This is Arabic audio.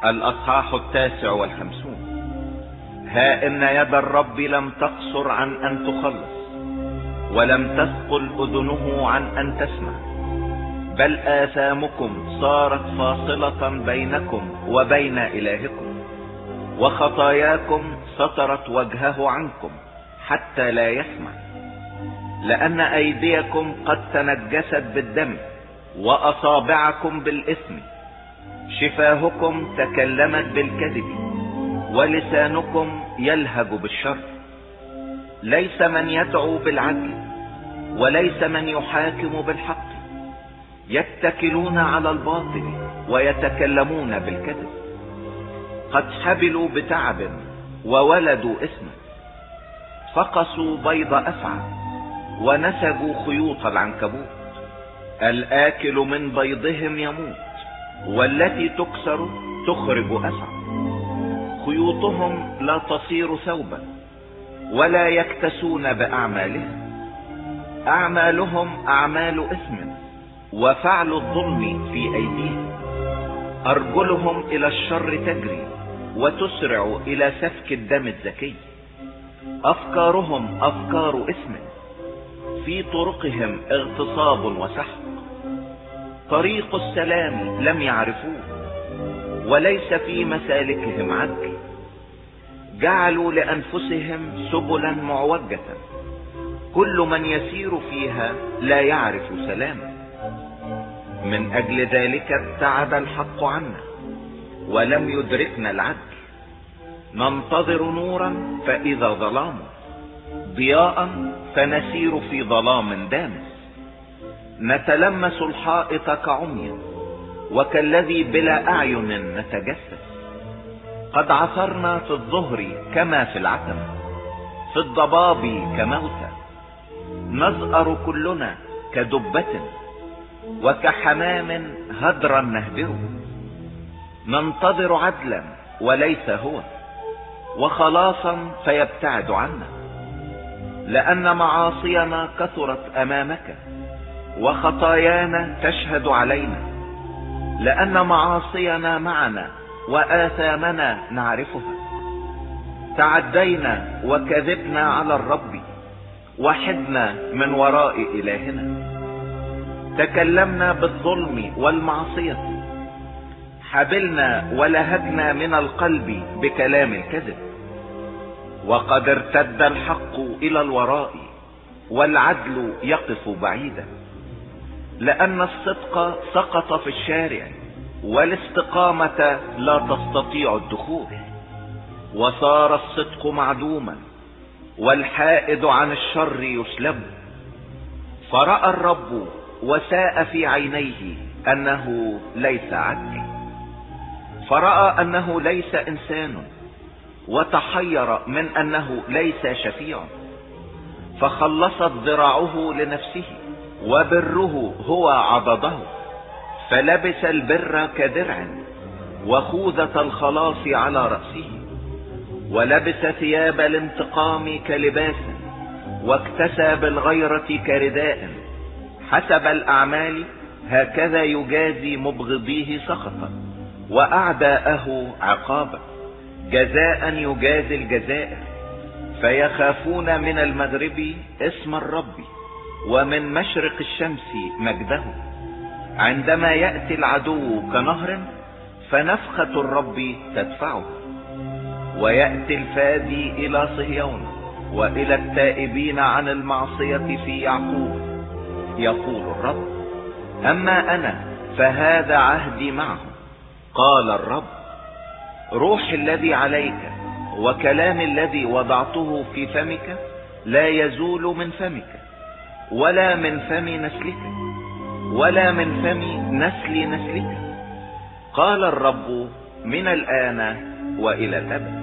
الأصحاح 59. ها إن يد الرب لم تقصر عن أن تخلص، ولم تثقل أذنه عن أن تسمع، بل آثامكم صارت فاصلة بينكم وبين إلهكم، وخطاياكم سترت وجهه عنكم حتى لا يسمع. لأن أيديكم قد تنجست بالدم، وأصابعكم بالإثم، شفاهكم تكلمت بالكذب، ولسانكم يلهج بالشر. ليس من يدعو بالعدل، وليس من يحاكم بالحق، يتكلون على الباطل ويتكلمون بالكذب. قد حبلوا بتعب وولدوا إثما، فقسوا بيض أفعى ونسجوا خيوط العنكبوت. الآكل من بيضهم يموت، والتي تكسر تخرج أفعى. خيوطهم لا تصير ثوبا، ولا يكتسون بأعمالهم. أعمالهم أعمال إثم، وفعل الظلم في أيديهم. أرجلهم إلى الشر تجري، وتسرع إلى سفك الدم الزكي. أفكارهم أفكار إثم، في طرقهم اغتصاب وسحق. طريق السلام لم يعرفوه، وليس في مسالكهم عدل. جعلوا لأنفسهم سبلا معوجة، كل من يسير فيها لا يعرف سلاما. من أجل ذلك ابتعد الحق عنا، ولم يدركنا العدل. ننتظر نورا فإذا ظلام، ضياء فنسير في ظلام دامس. نتلمس الحائط كعمي، وكالذي بلا أعين نتجسس. قد عثرنا في الظهر كما في العتمة، في الضباب كموتى. نزأر كلنا كدبة، وكحمام هدرا نهدره. ننتظر عدلا وليس هو، وخلاصا فيبتعد عنا. لأن معاصينا كثرت أمامك، وخطايانا تشهد علينا. لأن معاصينا معنا، وآثامنا نعرفها. تعدينا وكذبنا على الرب، وحدنا من وراء إلهنا. تكلمنا بالظلم والمعصية، حبلنا ولهجنا من القلب بكلام الكذب. وقد ارتد الحق إلى الوراء، والعدل يقف بعيدا. لأن الصدق سقط في الشارع، والاستقامة لا تستطيع الدخول. وصار الصدق معدوما، والحائد عن الشر يسلب. فرأى الرب وساء في عينيه أنه ليس عدل. فرأى أنه ليس إنسان، وتحير من أنه ليس شفيع. فخلصت ذراعه لنفسه، وبره هو عضده. فلبس البر كدرع، وخوذة الخلاص على رأسه. ولبس ثياب الانتقام كلباس، واكتسى بالغيرة كرداء. حسب الأعمال هكذا يجازي مبغضيه سخطا، وأعداءه عقابا. جزاء يجازي الجزائر. فيخافون من المغرب اسم الرب، ومن مشرق الشمس مجده. عندما يأتي العدو كنهر، فنفخة الرب تدفعه. ويأتي الفادي إلى صهيون، وإلى التائبين عن المعصية في يعقوب. يقول الرب: أما أنا فهذا عهدي معهم، قال الرب. روح الذي عليك، وكلام الذي وضعته في فمك، لا يزول من فمك، ولا من فم نسلك، ولا من فم نسل نسلك، قال الرب، من الآن وإلى الأبد.